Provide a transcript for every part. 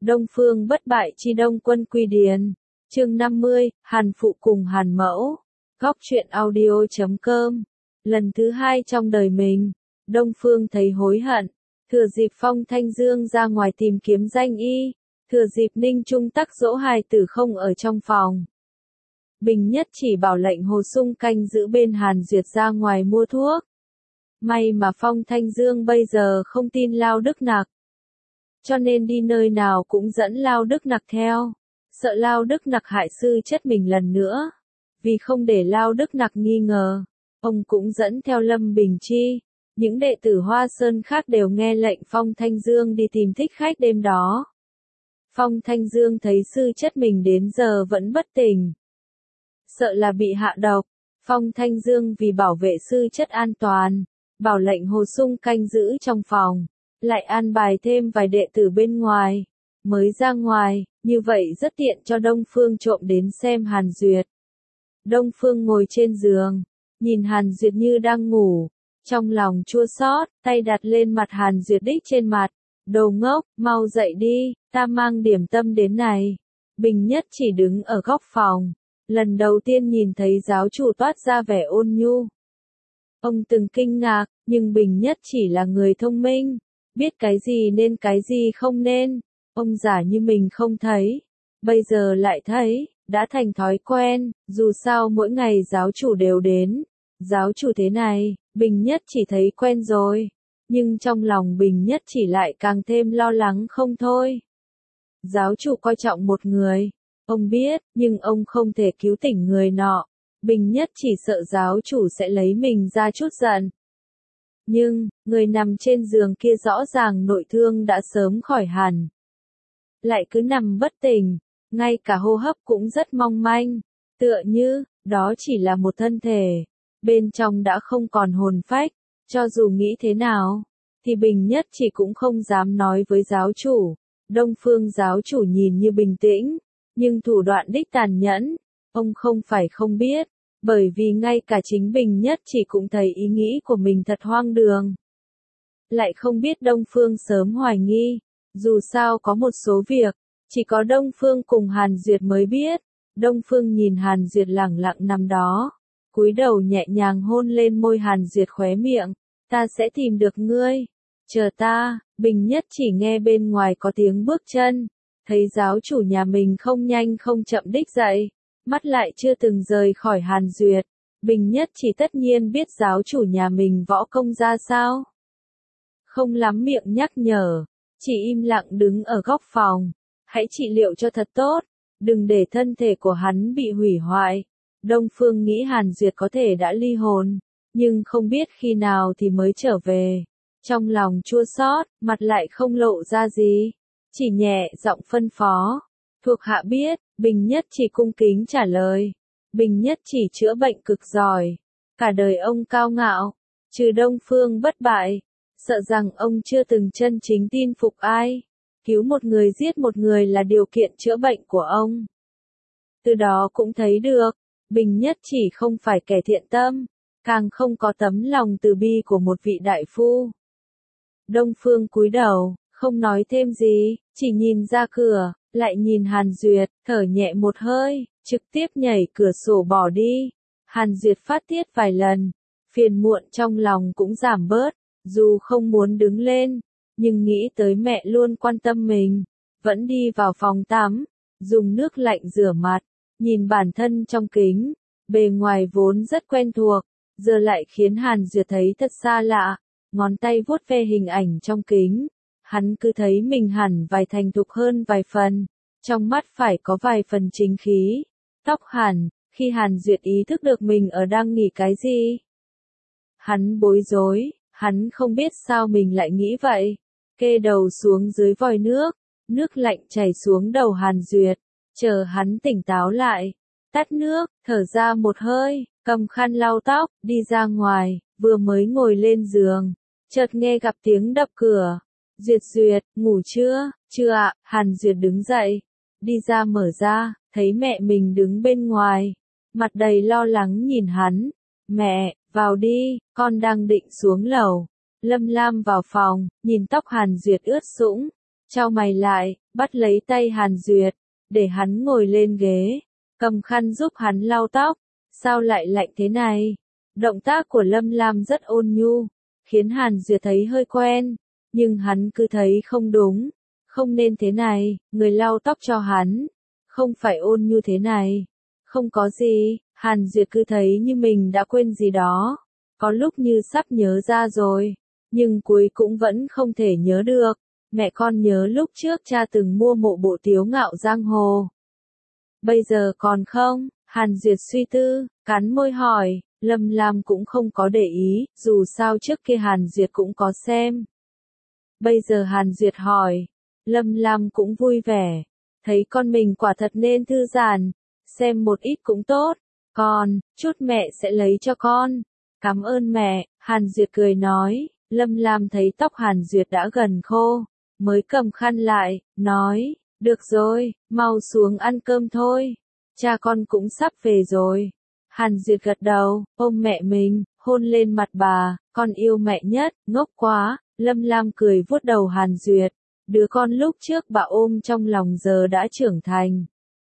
Đông Phương bất bại chi Đông Quân Quy Điền. Chương 50, Hàn Phụ cùng Hàn Mẫu. Góc truyện audio.com. Lần thứ 2 trong đời mình, Đông Phương thấy hối hận. Thừa dịp Phong Thanh Dương ra ngoài tìm kiếm danh y, thừa dịp Ninh Trung tắc dỗ hài tử không ở trong phòng. Bình Nhất chỉ bảo lệnh Hồ Sung canh giữ bên Hàn Duyệt ra ngoài mua thuốc. May mà Phong Thanh Dương bây giờ không tin Lao Đức Nặc, cho nên đi nơi nào cũng dẫn Lao Đức Nặc theo, sợ Lao Đức Nặc hại sư chất mình lần nữa. Vì không để Lao Đức Nặc nghi ngờ, ông cũng dẫn theo Lâm Bình Chi. Những đệ tử Hoa Sơn khác đều nghe lệnh Phong Thanh Dương đi tìm thích khách đêm đó. Phong Thanh Dương thấy sư chất mình đến giờ vẫn bất tỉnh, sợ là bị hạ độc. Phong Thanh Dương vì bảo vệ sư chất an toàn, bảo lệnh Hồ Sung canh giữ trong phòng, lại an bài thêm vài đệ tử bên ngoài, mới ra ngoài, như vậy rất tiện cho Đông Phương trộm đến xem Hàn Duyệt. Đông Phương ngồi trên giường, nhìn Hàn Duyệt như đang ngủ, trong lòng chua xót, tay đặt lên mặt Hàn Duyệt đích trên mặt. Đồ ngốc, mau dậy đi, ta mang điểm tâm đến này. Bình Nhất chỉ đứng ở góc phòng, lần đầu tiên nhìn thấy giáo chủ toát ra vẻ ôn nhu. Ông từng kinh ngạc, nhưng Bình Nhất chỉ là người thông minh, biết cái gì nên cái gì không nên. Ông giả như mình không thấy, bây giờ lại thấy, đã thành thói quen, dù sao mỗi ngày giáo chủ đều đến. Giáo chủ thế này, Bình Nhất chỉ thấy quen rồi, nhưng trong lòng Bình Nhất chỉ lại càng thêm lo lắng không thôi. Giáo chủ coi trọng một người, ông biết, nhưng ông không thể cứu tỉnh người nọ. Bình Nhất chỉ sợ giáo chủ sẽ lấy mình ra chút giận. Nhưng, người nằm trên giường kia rõ ràng nội thương đã sớm khỏi hẳn, lại cứ nằm bất tỉnh, ngay cả hô hấp cũng rất mong manh, tựa như, đó chỉ là một thân thể, bên trong đã không còn hồn phách. Cho dù nghĩ thế nào, thì Bình Nhất chỉ cũng không dám nói với giáo chủ. Đông Phương giáo chủ nhìn như bình tĩnh, nhưng thủ đoạn đích tàn nhẫn, ông không phải không biết, bởi vì ngay cả chính Bình Nhất chỉ cũng thấy ý nghĩ của mình thật hoang đường. Lại không biết Đông Phương sớm hoài nghi, dù sao có một số việc, chỉ có Đông Phương cùng Hàn Duyệt mới biết. Đông Phương nhìn Hàn Duyệt lẳng lặng nằm đó, cúi đầu nhẹ nhàng hôn lên môi Hàn Duyệt khóe miệng. Ta sẽ tìm được ngươi, chờ ta. Bình Nhất chỉ nghe bên ngoài có tiếng bước chân, thấy giáo chủ nhà mình không nhanh không chậm đích dậy, mắt lại chưa từng rời khỏi Hàn Duyệt. Bình Nhất chỉ tất nhiên biết giáo chủ nhà mình võ công ra sao, không lắm miệng nhắc nhở, chỉ im lặng đứng ở góc phòng. Hãy trị liệu cho thật tốt, đừng để thân thể của hắn bị hủy hoại. Đông Phương nghĩ Hàn Duyệt có thể đã ly hồn, nhưng không biết khi nào thì mới trở về. Trong lòng chua xót, mặt lại không lộ ra gì, chỉ nhẹ giọng phân phó. Thuộc hạ biết. Bình Nhất chỉ cung kính trả lời. Bình Nhất chỉ chữa bệnh cực giỏi, cả đời ông cao ngạo, trừ Đông Phương bất bại, sợ rằng ông chưa từng chân chính tin phục ai. Cứu một người giết một người là điều kiện chữa bệnh của ông. Từ đó cũng thấy được, Bình Nhất chỉ không phải kẻ thiện tâm, càng không có tấm lòng từ bi của một vị đại phu. Đông Phương cúi đầu, không nói thêm gì, chỉ nhìn ra cửa, lại nhìn Hàn Duyệt, thở nhẹ một hơi, trực tiếp nhảy cửa sổ bỏ đi. Hàn Duyệt phát tiết vài lần, phiền muộn trong lòng cũng giảm bớt, dù không muốn đứng lên, nhưng nghĩ tới mẹ luôn quan tâm mình, vẫn đi vào phòng tắm, dùng nước lạnh rửa mặt, nhìn bản thân trong kính, bề ngoài vốn rất quen thuộc, giờ lại khiến Hàn Duyệt thấy thật xa lạ. Ngón tay vuốt ve hình ảnh trong kính, hắn cứ thấy mình hẳn vài thành thục hơn vài phần, trong mắt phải có vài phần chính khí, tóc hẳn. Khi Hàn Duyệt ý thức được mình đang nghĩ cái gì, hắn bối rối, hắn không biết sao mình lại nghĩ vậy. Kê đầu xuống dưới vòi nước, nước lạnh chảy xuống đầu Hàn Duyệt, chờ hắn tỉnh táo lại, tắt nước, thở ra một hơi, cầm khăn lau tóc, đi ra ngoài. Vừa mới ngồi lên giường, chợt nghe gặp tiếng đập cửa. Duyệt Duyệt, ngủ chưa? Chưa ạ. Hàn Duyệt đứng dậy, đi ra mở ra, thấy mẹ mình đứng bên ngoài, mặt đầy lo lắng nhìn hắn. Mẹ, vào đi, con đang định xuống lầu. Lâm Lam vào phòng, nhìn tóc Hàn Duyệt ướt sũng, chau mày lại, bắt lấy tay Hàn Duyệt, để hắn ngồi lên ghế, cầm khăn giúp hắn lau tóc. Sao lại lạnh thế này? Động tác của Lâm Lam rất ôn nhu, khiến Hàn Duyệt thấy hơi quen, nhưng hắn cứ thấy không đúng, không nên thế này, người lau tóc cho hắn, không phải ôn nhu thế này. Không có gì, Hàn Duyệt cứ thấy như mình đã quên gì đó, có lúc như sắp nhớ ra rồi, nhưng cuối cũng vẫn không thể nhớ được. Mẹ con nhớ lúc trước cha từng mua mộ bộ Tiếu Ngạo Giang Hồ. Bây giờ còn không? Hàn Duyệt suy tư, cắn môi hỏi. Lâm Lam cũng không có để ý, dù sao trước kia Hàn Duyệt cũng có xem. Bây giờ Hàn Duyệt hỏi, Lâm Lam cũng vui vẻ, thấy con mình quả thật nên thư giãn, xem một ít cũng tốt, còn, chút mẹ sẽ lấy cho con. Cảm ơn mẹ, Hàn Duyệt cười nói. Lâm Lam thấy tóc Hàn Duyệt đã gần khô, mới cầm khăn lại, nói, được rồi, mau xuống ăn cơm thôi, cha con cũng sắp về rồi. Hàn Duyệt gật đầu, ôm mẹ mình, hôn lên mặt bà, con yêu mẹ nhất, ngốc quá. Lâm Lam cười vuốt đầu Hàn Duyệt, đứa con lúc trước bà ôm trong lòng giờ đã trưởng thành.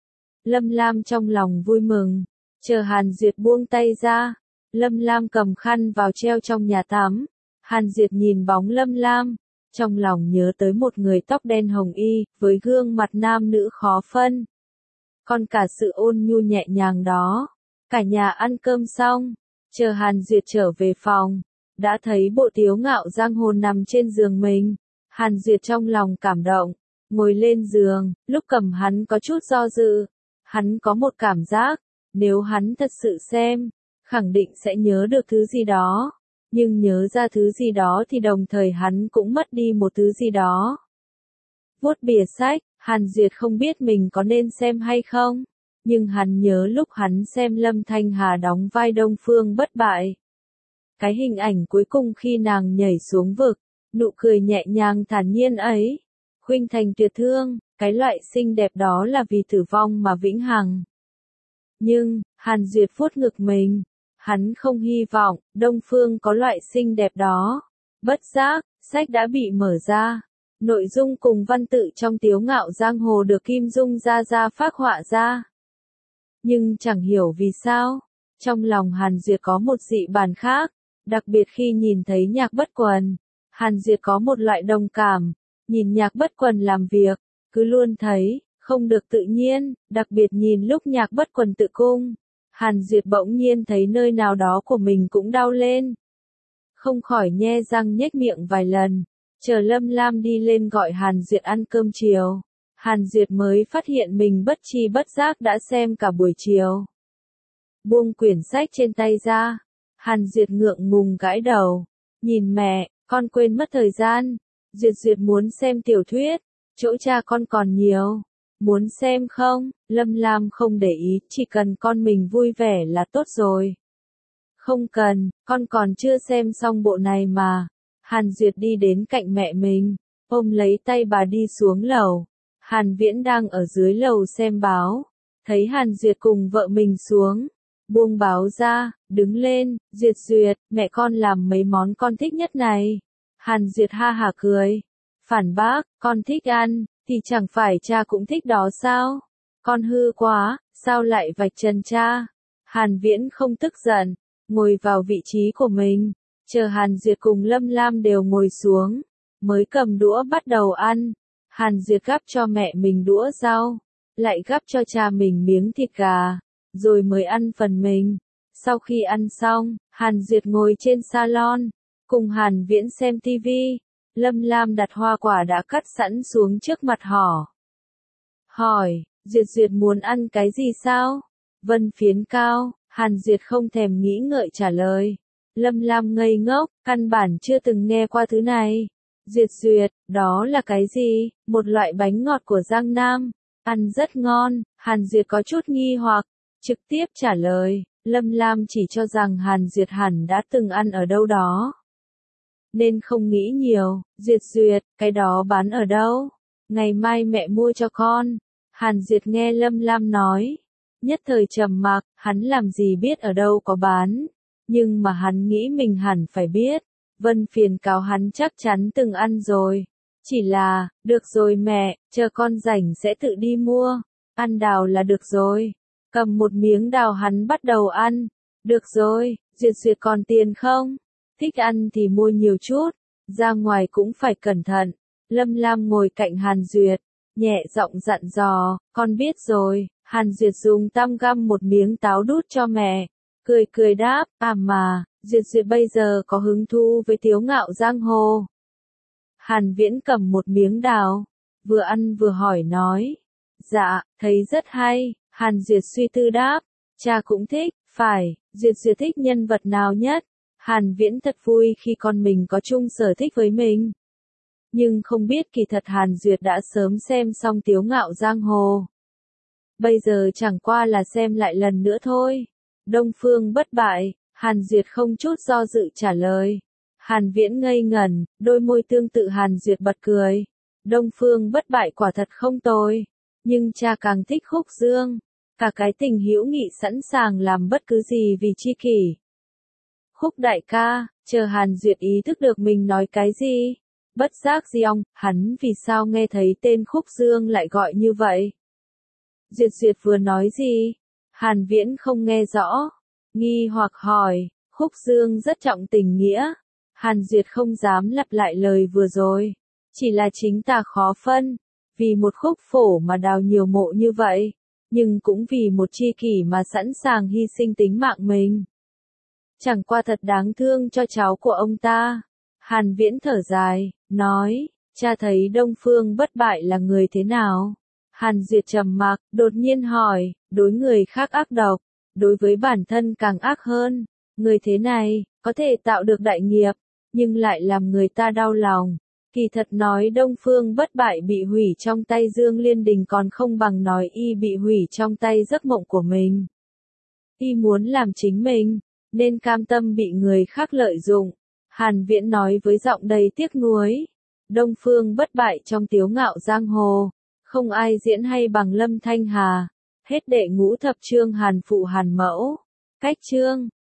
Lâm Lam trong lòng vui mừng, chờ Hàn Duyệt buông tay ra, Lâm Lam cầm khăn vào treo trong nhà tắm. Hàn Duyệt nhìn bóng Lâm Lam, trong lòng nhớ tới một người tóc đen hồng y, với gương mặt nam nữ khó phân. Còn cả sự ôn nhu nhẹ nhàng đó. Cả nhà ăn cơm xong, chờ Hàn Duyệt trở về phòng, đã thấy bộ Tiếu Ngạo Giang Hồ nằm trên giường mình. Hàn Duyệt trong lòng cảm động, ngồi lên giường, lúc cầm hắn có chút do dự. Hắn có một cảm giác, nếu hắn thật sự xem, khẳng định sẽ nhớ được thứ gì đó. Nhưng nhớ ra thứ gì đó thì đồng thời hắn cũng mất đi một thứ gì đó. Vuốt bìa sách, Hàn Duyệt không biết mình có nên xem hay không. Nhưng hắn nhớ lúc hắn xem Lâm Thanh Hà đóng vai Đông Phương Bất Bại. Cái hình ảnh cuối cùng khi nàng nhảy xuống vực, nụ cười nhẹ nhàng thản nhiên ấy, khuynh thành tuyệt thương, cái loại xinh đẹp đó là vì tử vong mà vĩnh hằng. Nhưng, Hàn Duyệt vuốt ngực mình, hắn không hy vọng, Đông Phương có loại xinh đẹp đó. Bất giác, sách đã bị mở ra. Nội dung cùng văn tự trong Tiếu Ngạo Giang Hồ được Kim Dung Gia phác họa ra. Nhưng chẳng hiểu vì sao, trong lòng Hàn Duyệt có một dị bản khác, đặc biệt khi nhìn thấy Nhạc Bất Quần. Hàn Duyệt có một loại đồng cảm, nhìn Nhạc Bất Quần làm việc, cứ luôn thấy, không được tự nhiên, đặc biệt nhìn lúc Nhạc Bất Quần tự cung. Hàn Duyệt bỗng nhiên thấy nơi nào đó của mình cũng đau lên. Không khỏi nhe răng nhếch miệng vài lần, chờ Lâm Lam đi lên gọi Hàn Duyệt ăn cơm chiều. Hàn Duyệt mới phát hiện mình bất tri bất giác đã xem cả buổi chiều. Buông quyển sách trên tay ra, Hàn Duyệt ngượng ngùng gãi đầu, nhìn mẹ, con quên mất thời gian. Duyệt muốn xem tiểu thuyết, chỗ cha con còn nhiều. Muốn xem không? Lâm Lam không để ý, chỉ cần con mình vui vẻ là tốt rồi. Không cần, con còn chưa xem xong bộ này mà. Hàn Duyệt đi đến cạnh mẹ mình, ôm lấy tay bà đi xuống lầu. Hàn Viễn đang ở dưới lầu xem báo, thấy Hàn Duyệt cùng vợ mình xuống, buông báo ra, đứng lên, Duyệt, mẹ con làm mấy món con thích nhất này. Hàn Duyệt ha hả cười, phản bác, con thích ăn, thì chẳng phải cha cũng thích đó sao? Con hư quá, sao lại vạch trần cha? Hàn Viễn không tức giận, ngồi vào vị trí của mình, chờ Hàn Duyệt cùng Lâm Lam đều ngồi xuống, mới cầm đũa bắt đầu ăn. Hàn Duyệt gắp cho mẹ mình đũa rau, lại gắp cho cha mình miếng thịt gà, rồi mới ăn phần mình. Sau khi ăn xong, Hàn Duyệt ngồi trên salon, cùng Hàn Viễn xem tivi. Lâm Lam đặt hoa quả đã cắt sẵn xuống trước mặt hỏi, Duyệt muốn ăn cái gì sao? Vân phiến cao, Hàn Duyệt không thèm nghĩ ngợi trả lời. Lâm Lam ngây ngốc, căn bản chưa từng nghe qua thứ này. Duyệt, đó là cái gì? Một loại bánh ngọt của Giang Nam, ăn rất ngon. Hàn Duyệt có chút nghi hoặc, trực tiếp trả lời. Lâm Lam chỉ cho rằng Hàn Duyệt hẳn đã từng ăn ở đâu đó, nên không nghĩ nhiều. Duyệt, cái đó bán ở đâu? Ngày mai mẹ mua cho con. Hàn Duyệt nghe Lâm Lam nói, nhất thời trầm mặc, hắn làm gì biết ở đâu có bán, nhưng mà hắn nghĩ mình hẳn phải biết. Vân phiền cáo hắn chắc chắn từng ăn rồi, Chỉ là, được rồi mẹ, chờ con rảnh sẽ tự đi mua. Ăn đào là được rồi. Cầm một miếng đào hắn bắt đầu ăn. Được rồi, Duyệt Duyệt còn tiền không? Thích ăn thì mua nhiều chút. Ra ngoài cũng phải cẩn thận. Lâm Lam ngồi cạnh Hàn Duyệt. Nhẹ giọng dặn dò, con biết rồi. Hàn Duyệt dùng tăm găm một miếng táo đút cho mẹ. Cười cười đáp, mà, Duyệt Duyệt bây giờ có hứng thú với tiếu ngạo giang hồ. Hàn Viễn cầm một miếng đào, vừa ăn vừa hỏi nói. Dạ, thấy rất hay, Hàn Duyệt suy tư đáp. Cha cũng thích, phải, Duyệt Duyệt thích nhân vật nào nhất? Hàn Viễn thật vui khi con mình có chung sở thích với mình. Nhưng không biết kỳ thật Hàn Duyệt đã sớm xem xong tiếu ngạo giang hồ. Bây giờ chẳng qua là xem lại lần nữa thôi. Đông Phương Bất Bại, Hàn Duyệt không chút do dự trả lời. Hàn Viễn ngây ngẩn, đôi môi tương tự Hàn Duyệt bật cười. Đông Phương Bất Bại quả thật không tồi, nhưng cha càng thích Khúc Dương, cả cái tình hữu nghị sẵn sàng làm bất cứ gì vì tri kỷ. Khúc đại ca, chờ Hàn Duyệt ý thức được mình nói cái gì. Bất giác giọng, hắn vì sao nghe thấy tên Khúc Dương lại gọi như vậy? Duyệt Duyệt vừa nói gì? Hàn Viễn không nghe rõ, nghi hoặc hỏi, Khúc Dương rất trọng tình nghĩa. Hàn Duyệt không dám lặp lại lời vừa rồi, chỉ là chính tà khó phân, vì một khúc phổ mà đào nhiều mộ như vậy, nhưng cũng vì một tri kỷ mà sẵn sàng hy sinh tính mạng mình. Chẳng qua thật đáng thương cho cháu của ông ta. Hàn Viễn thở dài, nói, cha thấy Đông Phương Bất Bại là người thế nào? Hàn Duyệt trầm mặc, đột nhiên hỏi, đối người khác ác độc, đối với bản thân càng ác hơn. Người thế này, có thể tạo được đại nghiệp, nhưng lại làm người ta đau lòng. Kỳ thật nói Đông Phương Bất Bại bị hủy trong tay Dương Liên Đình còn không bằng nói y bị hủy trong tay giấc mộng của mình. Y muốn làm chính mình, nên cam tâm bị người khác lợi dụng. Hàn Viễn nói với giọng đầy tiếc nuối. Đông Phương Bất Bại trong tiếu ngạo giang hồ, không ai diễn hay bằng Lâm Thanh Hà. Hết đệ ngũ thập chương Hàn Phụ Hàn Mẫu. Cách chương